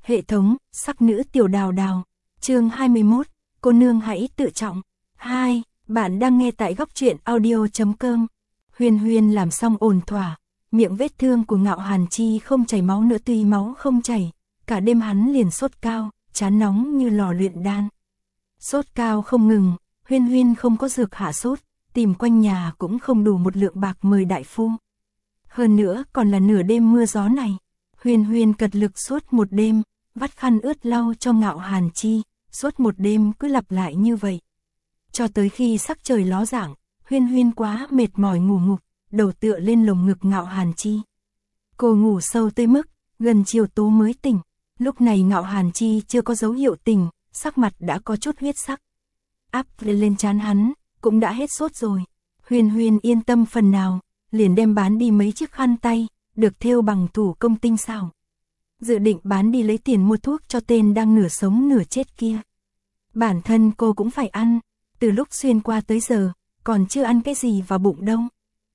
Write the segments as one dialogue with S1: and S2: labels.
S1: Hệ thống, sắc nữ tiểu đào đào. Chương 21, cô nương hãy tự trọng. 2. Bạn đang nghe tại góc truyện audio.com. Huyên Huyên làm xong ổn thỏa, miệng vết thương của Ngạo Hàn Chi không chảy máu nữa, tuy máu không chảy, cả đêm hắn liền sốt cao, trán nóng như lò luyện đan. Sốt cao không ngừng, Huyên Huyên không có dược hạ sốt, tìm quanh nhà cũng không đủ một lượng bạc mời đại phu. Hơn nữa còn là nửa đêm mưa gió này, Huyên Huyên cật lực suốt một đêm, vắt khăn ướt lau cho Ngạo Hàn Chi, suốt một đêm cứ lặp lại như vậy. Cho tới khi sắc trời ló dạng, Huyên Huyên quá mệt mỏi ngủ ngục, đầu tựa lên lồng ngực Ngạo Hàn Chi. Cô ngủ sâu tới mức, gần chiều tố mới tỉnh. Lúc này Ngạo Hàn Chi chưa có dấu hiệu tỉnh, sắc mặt đã có chút huyết sắc. Áp lên trán hắn, cũng đã hết sốt rồi. Huyên Huyên yên tâm phần nào, liền đem bán đi mấy chiếc khăn tay, được thêu bằng thủ công tinh xảo. Dự định bán đi lấy tiền mua thuốc cho tên đang nửa sống nửa chết kia. Bản thân cô cũng phải ăn, từ lúc xuyên qua tới giờ, còn chưa ăn cái gì vào bụng đâu.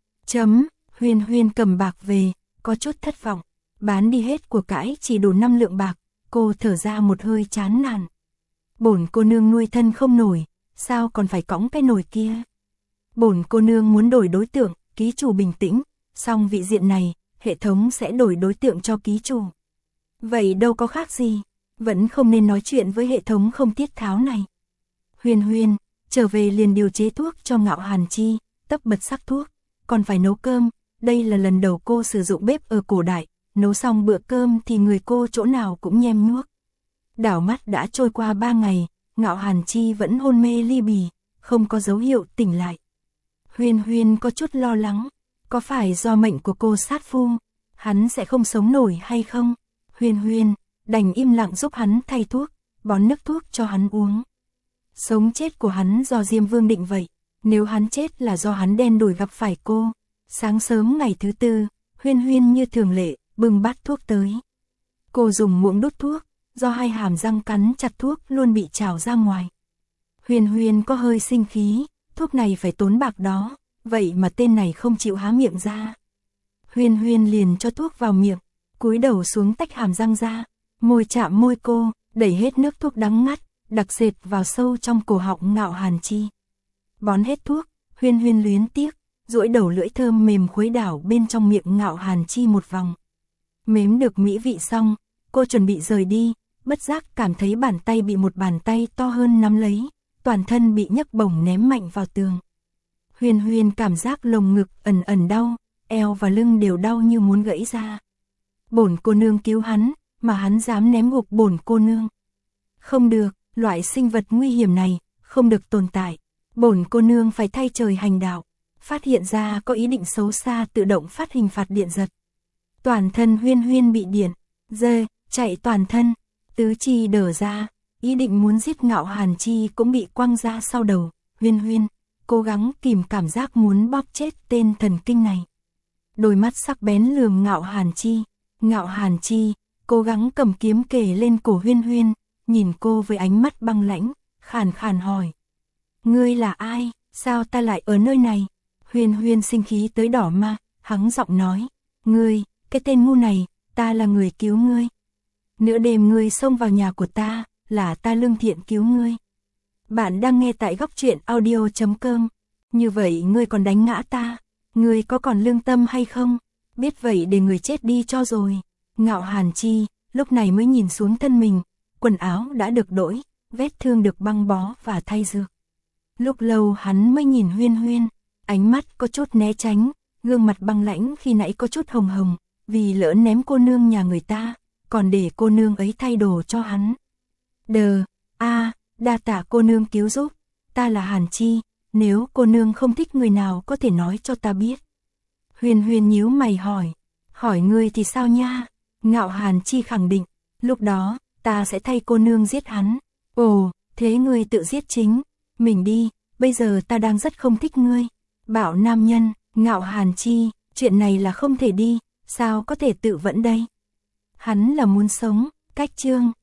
S1: Huyên Huyên cầm bạc về, có chút thất vọng. Bán đi hết của cải chỉ đủ 5 lượng bạc, cô thở ra một hơi chán nản. Bổn cô nương nuôi thân không nổi, sao còn phải cõng cái nồi kia. Bổn cô nương muốn đổi đối tượng, ký chủ bình tĩnh, xong vị diện này, hệ thống sẽ đổi đối tượng cho ký chủ. Vậy đâu có khác gì, vẫn không nên nói chuyện với hệ thống không tiết tháo này. Huyên Huyên trở về liền điều chế thuốc cho Ngạo Hàn Chi, tấp bật sắc thuốc, còn phải nấu cơm. Đây là lần đầu cô sử dụng bếp ở cổ đại, nấu xong bữa cơm thì người cô chỗ nào cũng nhem nhuốc. Đảo mắt đã trôi qua 3 ngày, Ngạo Hàn Chi vẫn hôn mê li bì, không có dấu hiệu tỉnh lại. Huyên Huyên có chút lo lắng, có phải do mệnh của cô sát phu, hắn sẽ không sống nổi hay không? Huyên Huyên đành im lặng giúp hắn thay thuốc, bón nước thuốc cho hắn uống. Sống chết của hắn do Diêm Vương định vậy, nếu hắn chết là do hắn đen đủi gặp phải cô. Sáng sớm ngày thứ tư, Huyên Huyên như thường lệ, bưng bát thuốc tới. Cô dùng muỗng đút thuốc, do hai hàm răng cắn chặt thuốc luôn bị trào ra ngoài. Huyên Huyên có hơi sinh khí, thuốc này phải tốn bạc đó, vậy mà tên này không chịu há miệng ra. Huyên Huyên liền cho thuốc vào miệng, cúi đầu xuống tách hàm răng ra, môi chạm môi cô, đẩy hết nước thuốc đắng ngắt, đặc sệt vào sâu trong cổ họng Ngạo Hàn Chi. Bón hết thuốc, Huyên Huyên luyến tiếc, duỗi đầu lưỡi thơm mềm khuấy đảo bên trong miệng Ngạo Hàn Chi một vòng. Mếm được mỹ vị xong, cô chuẩn bị rời đi, bất giác cảm thấy bàn tay bị một bàn tay to hơn nắm lấy, toàn thân bị nhấc bổng ném mạnh vào tường. Huyên Huyên cảm giác lồng ngực ẩn ẩn đau, eo và lưng đều đau như muốn gãy ra. Bổn cô nương cứu hắn, mà hắn dám ném gục bổn cô nương. Không được, loại sinh vật nguy hiểm này, không được tồn tại. Bổn cô nương phải thay trời hành đạo. Phát hiện ra có ý định xấu xa tự động phát hình phạt điện giật. Toàn thân Huyên Huyên bị điện, chạy toàn thân, tứ chi đờ ra, ý định muốn giết Ngạo Hàn Chi cũng bị quăng ra sau đầu. Huyên Huyên cố gắng kìm cảm giác muốn bóp chết tên thần kinh này. Đôi mắt sắc bén lườm Ngạo Hàn Chi. Ngạo Hàn Chi cố gắng cầm kiếm kề lên cổ Huyên Huyên, nhìn cô với ánh mắt băng lãnh, khàn khàn hỏi. Ngươi là ai, sao ta lại ở nơi này? Huyên Huyên sinh khí tới đỏ ma, hắng giọng nói. Ngươi, cái tên ngu này, ta là người cứu ngươi. Nửa đêm ngươi xông vào nhà của ta, là ta lương thiện cứu ngươi. Bạn đang nghe tại góc truyện audio.com. Như vậy ngươi còn đánh ngã ta, ngươi có còn lương tâm hay không? Biết vậy để người chết đi cho rồi. Ngạo Hàn Chi lúc này mới nhìn xuống thân mình, quần áo đã được đổi, vết thương được băng bó và thay dược. Lúc lâu hắn mới nhìn Huyên Huyên, ánh mắt có chút né tránh, gương mặt băng lãnh khi nãy có chút hồng hồng, vì lỡ ném cô nương nhà người ta, còn để cô nương ấy thay đồ cho hắn. Đa tạ cô nương cứu giúp, ta là Hàn Chi, nếu cô nương không thích người nào có thể nói cho ta biết. Huyên Huyên nhíu mày hỏi ngươi thì sao nha? Ngạo Hàn Chi khẳng định, lúc đó, ta sẽ thay cô nương giết hắn. Ồ, thế ngươi tự giết chính mình đi, bây giờ ta đang rất không thích ngươi. Bảo nam nhân, Ngạo Hàn Chi, chuyện này là không thể đi, sao có thể tự vẫn đây? Hắn là muốn sống, cách chương.